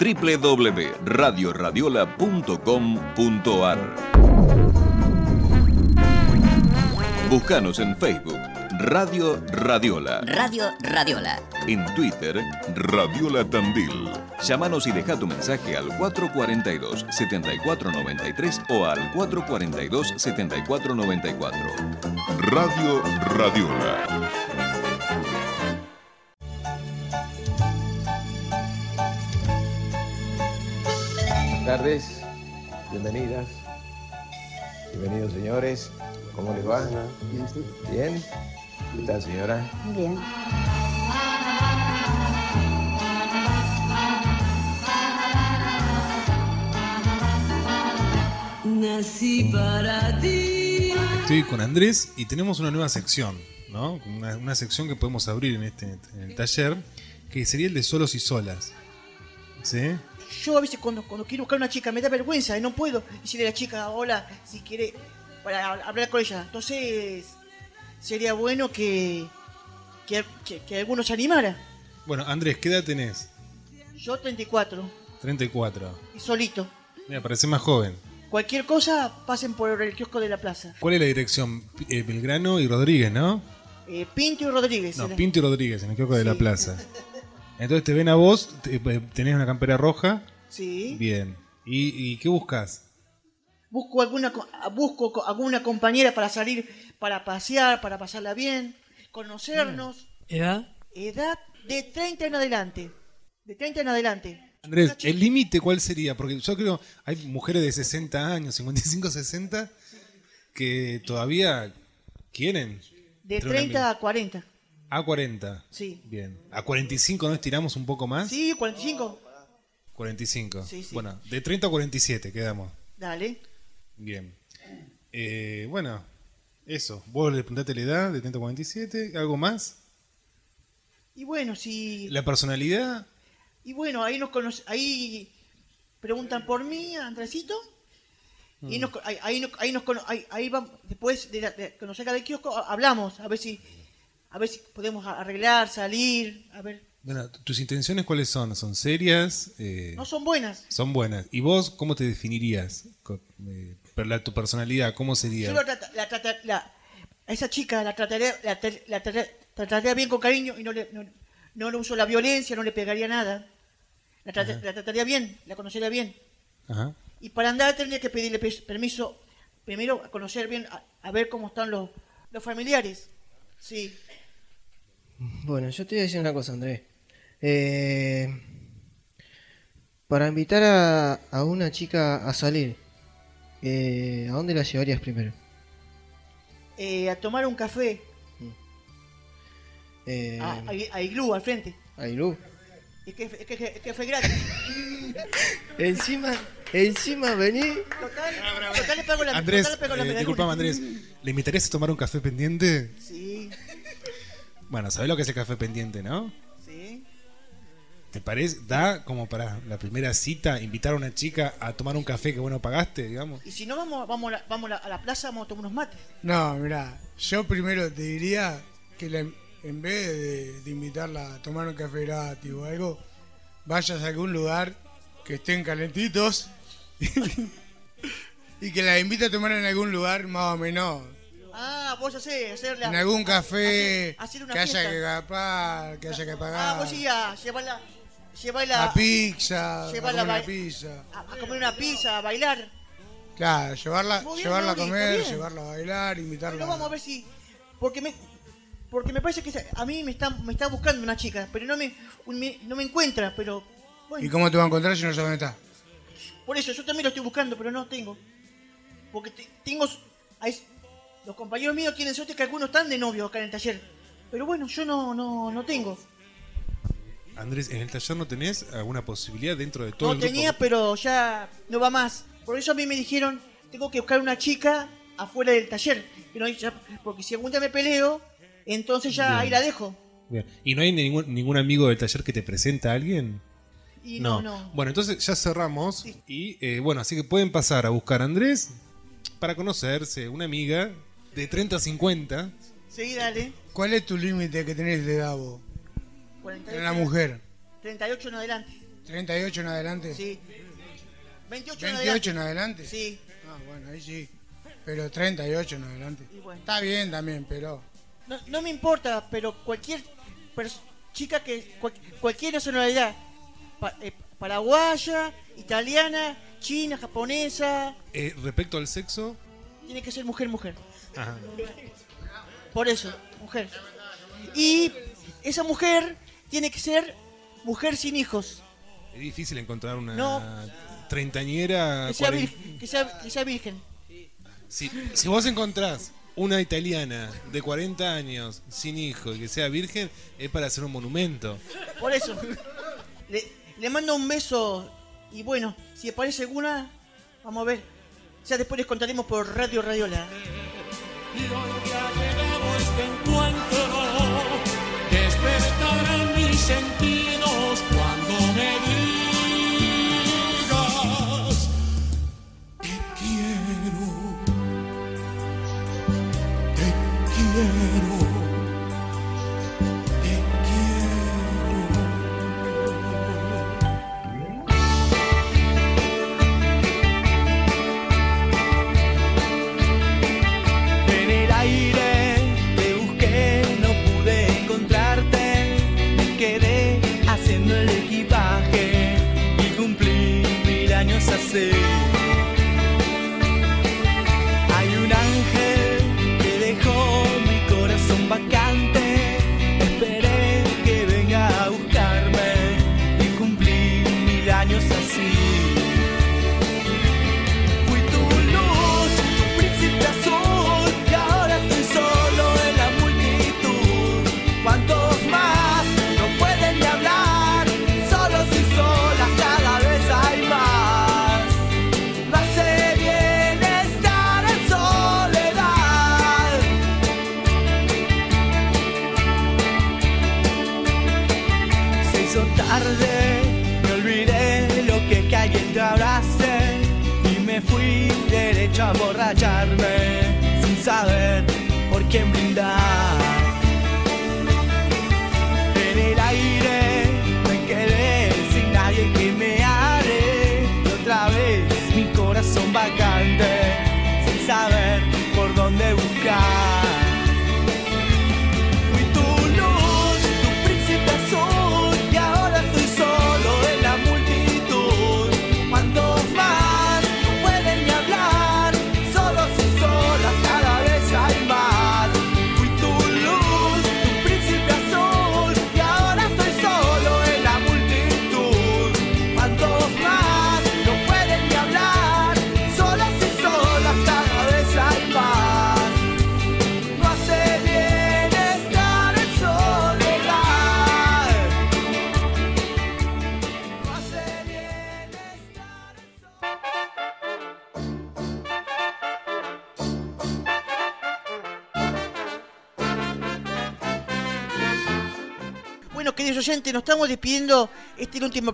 www.radioradiola.com.ar. Búscanos en Facebook, Radio Radiola. Radio Radiola. En Twitter, Radiola Tandil. Llámanos y deja tu mensaje al 442-7493 o al 442-7494. Radio Radiola. Buenas tardes, bienvenidas, bienvenidos señores, ¿cómo les va? Bien, ¿qué tal señora? Bien. Nací para ti. Estoy con Andrés y tenemos una nueva sección, ¿no? Una sección que podemos abrir en el taller, que sería el de solos y solas. ¿Sí? Yo a veces cuando quiero buscar a una chica me da vergüenza y no puedo decirle a la chica hola si quiere para hablar con ella. Entonces sería bueno que alguno se animara. Bueno, Andrés, ¿qué edad tenés? Yo 34 34. y solito. Mira, parece más joven. Cualquier cosa pasen por el kiosco de la plaza. ¿Cuál es la dirección? Belgrano y Rodríguez, ¿no? Pinto y Rodríguez. No, Pinto y Rodríguez, en el kiosco de la plaza. Entonces te ven a vos, tenés una campera roja. Sí. Bien. ¿Y qué buscas? Busco alguna compañera para salir, para pasear, para pasarla bien, conocernos. ¿Edad? Edad de 30 en adelante. De 30 en adelante. Andrés, ¿el límite cuál sería? Porque yo creo hay mujeres de 60 años, 55, 60, que todavía quieren. De 30 a 40. A 40. Sí. Bien. ¿A 45 no estiramos un poco más? Sí, 45. 45. Sí, sí. Bueno, de 30 a 47 quedamos. Dale. Bien. Bueno, eso. Vos le preguntaste la edad de 30 a 47. ¿Algo más? Y bueno, si... ¿La personalidad? Y bueno, ahí preguntan por mí, Andresito. Y ahí vamos, después de conocer cada kiosco, hablamos, a ver si podemos arreglar, salir, a ver. Bueno, ¿tus intenciones cuáles son? ¿Son serias? No son buenas. Son buenas. ¿Y vos cómo te definirías? Tu personalidad, ¿cómo sería? Yo a esa chica la trataría bien con cariño y no le uso la violencia, no le pegaría nada. La trataría bien, la conocería bien. Ajá. Y para andar tendría que pedirle permiso primero a conocer bien, a ver cómo están los familiares. Sí. Bueno, yo te voy a decir una cosa, Andrés. Para invitar a una chica a salir, ¿a dónde la llevarías primero? A tomar un café. A Iglú, al frente. ¿A Iglú? Es que fue gratis. Encima vení. Total le pago la Andrés, medalla. disculpame Andrés, ¿le invitarías a tomar un café pendiente? Sí. Bueno, ¿sabés lo que es el café pendiente, no? Sí. ¿Te parece? ¿Da como para la primera cita invitar a una chica a tomar un café que vos no pagaste, digamos? Y si no, vamos a la plaza, vamos a tomar unos mates. No, mirá, yo primero te diría que en vez de invitarla a tomar un café gratis o algo, vayas a algún lugar que estén calentitos y que la invite a tomar en algún lugar más o menos. Ah, vos hacerla. En algún café hacer una que haya fiesta. que haya que pagar. Vos sí, llevarla a pizza, llevarla a comer una pizza. A comer una pizza, a bailar. Claro, llevarla a comer, bien. llevarla a bailar, invitarla. Bueno, vamos a ver si... Porque me parece que a mí me está buscando una chica, pero no me encuentra, pero Bueno. ¿Y cómo te va a encontrar si no sabes dónde está? Por eso, yo también lo estoy buscando, pero no tengo. Porque tengo... los compañeros míos tienen suerte que algunos están de novio acá en el taller. Pero bueno, yo no tengo. Andrés, ¿en el taller no tenés alguna posibilidad dentro de todo el No grupo? tenía, pero ya no va más. Por eso a mí me dijeron, tengo que buscar una chica afuera del taller. Pero porque si algún día me peleo, entonces ya Bien. ahí la dejo. Bien. ¿Y no hay ningún amigo del taller que te presenta a alguien? Y no. Bueno, entonces ya cerramos. Y bueno, así que pueden pasar a buscar a Andrés para conocerse, una amiga de 30 a 50. Sí, dale. ¿Cuál es tu límite que tenés de edad vos? 48 En la mujer. 38 en adelante. ¿38 en adelante? Sí. 28 en adelante. Sí. Ah, bueno, ahí sí. Pero 38 en adelante. Bueno. Está bien también, pero... No me importa, pero cualquier chica que... cualquier nacionalidad. Paraguaya, italiana, china, japonesa... Respecto al sexo... Tiene que ser mujer. Ajá. Por eso, mujer. Y esa mujer tiene que ser mujer sin hijos. Es difícil encontrar una No. treintañera... Que sea virgen. Si vos encontrás una italiana de 40 años sin hijo y que sea virgen, es para hacer un monumento. Por eso. Le mando un beso. Y bueno, si aparece alguna, vamos a ver. Ya después les contaremos por Radio Radiola. Y hoy que ha llegado este encuentro, despertarán mis sentidos cuando me digas te quiero, te quiero, te En el aire te busqué, no pude encontrarte. Me quedé haciendo el equipaje y cumplí 1000 años así. Hay un ángel que dejó mi corazón vacante. Esperé que venga a buscarme y cumplí 1000 años así. Fui tu luz, tu príncipe azul, y ahora estoy solo en la multitud. ¿Cuántos más no pueden ni hablar? Solos y solas cada vez hay más. Me hace bien estar en soledad. Se hizo tarde, me olvidé lo que alguien te abrace y me fui derecho a emborracharme sin saber por quién brindar. En el aire me quedé sin nadie que me hable y otra vez mi corazón vacante sin saber por dónde buscar. Fui tu luz, tu príncipe azul, y ahora estoy solo en la multitud. ¿Cuántos más no pueden ni hablar? Solos y solas cada vez hay más. Fui tu luz, tu príncipe azul, y ahora estoy solo en la multitud. ¿Cuántos más no pueden ni hablar? Solos y solas cada vez hay más. No hace bien estar en soledad. No hace bien estar en Bueno, queridos oyentes, nos estamos despidiendo el último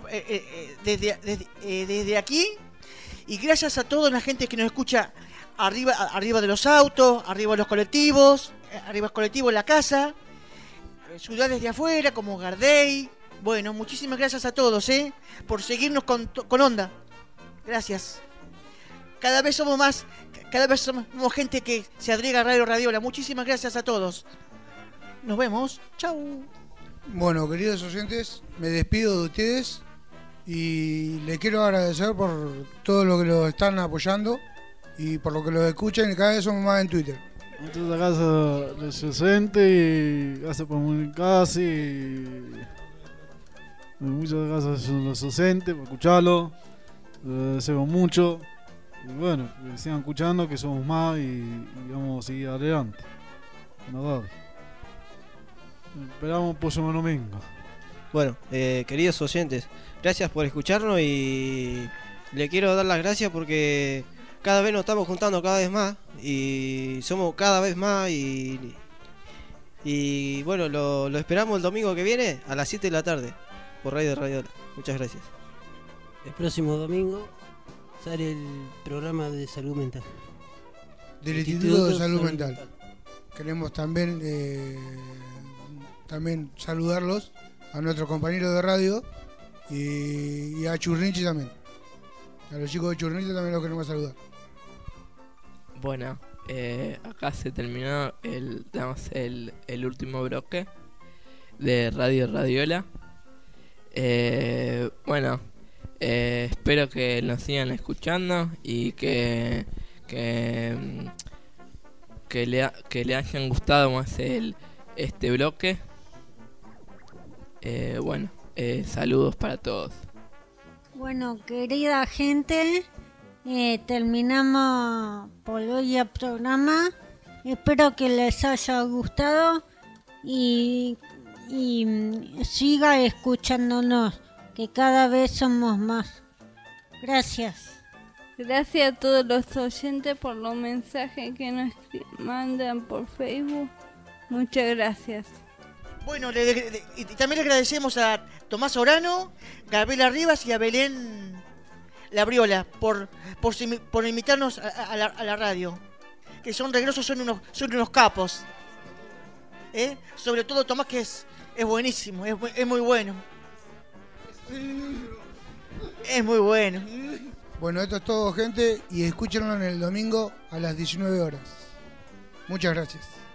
desde aquí. Y gracias a toda la gente que nos escucha arriba de los autos, arriba de los colectivos, arriba del colectivo en la casa, ciudades de afuera como Gardey. Bueno, muchísimas gracias a todos, por seguirnos con onda. Gracias. Cada vez somos más gente que se agrega a Radio Radiola. Muchísimas gracias a todos. Nos vemos. Chau. Bueno, queridos oyentes, me despido de ustedes y les quiero agradecer por todo lo que lo están apoyando y por lo que los escuchan, y cada vez somos más en Twitter. Entonces acá los oyentes y gracias por comunicarse Muchas gracias a los docentes por escucharlo. Les agradecemos mucho. Y bueno, que sigan escuchando, que somos más y vamos a seguir adelante. Bueno, dale. Esperamos próximo domingo. Bueno, queridos oyentes, gracias por escucharnos y le quiero dar las gracias porque cada vez nos estamos juntando cada vez más y somos cada vez más y bueno, lo esperamos el domingo que viene a las 7 de la tarde por Radio Radiola. Muchas gracias. El próximo domingo sale el programa de salud mental. Del Instituto de Salud Mental. Queremos también saludarlos a nuestros compañeros de radio y a Churrinchi también. A los chicos de Churrinchi también los queremos saludar. Bueno, acá se terminó el último bloque de Radio Radiola. Bueno, espero que nos sigan escuchando y que le hayan gustado más este bloque. Bueno, saludos para todos. Bueno, querida gente, terminamos por hoy el programa. Espero que les haya gustado y siga escuchándonos, que cada vez somos más. Gracias. Gracias a todos los oyentes por los mensajes que nos mandan por Facebook. Muchas gracias. Bueno, y también le agradecemos a Tomás Orano, Gabriela Rivas y a Belén Labriola por invitarnos a la radio. Que son regrosos, son unos capos. Sobre todo Tomás, que es buenísimo, es muy bueno. Es muy bueno. Bueno, esto es todo, gente, y escúchenlo en el domingo a las 19 horas. Muchas gracias.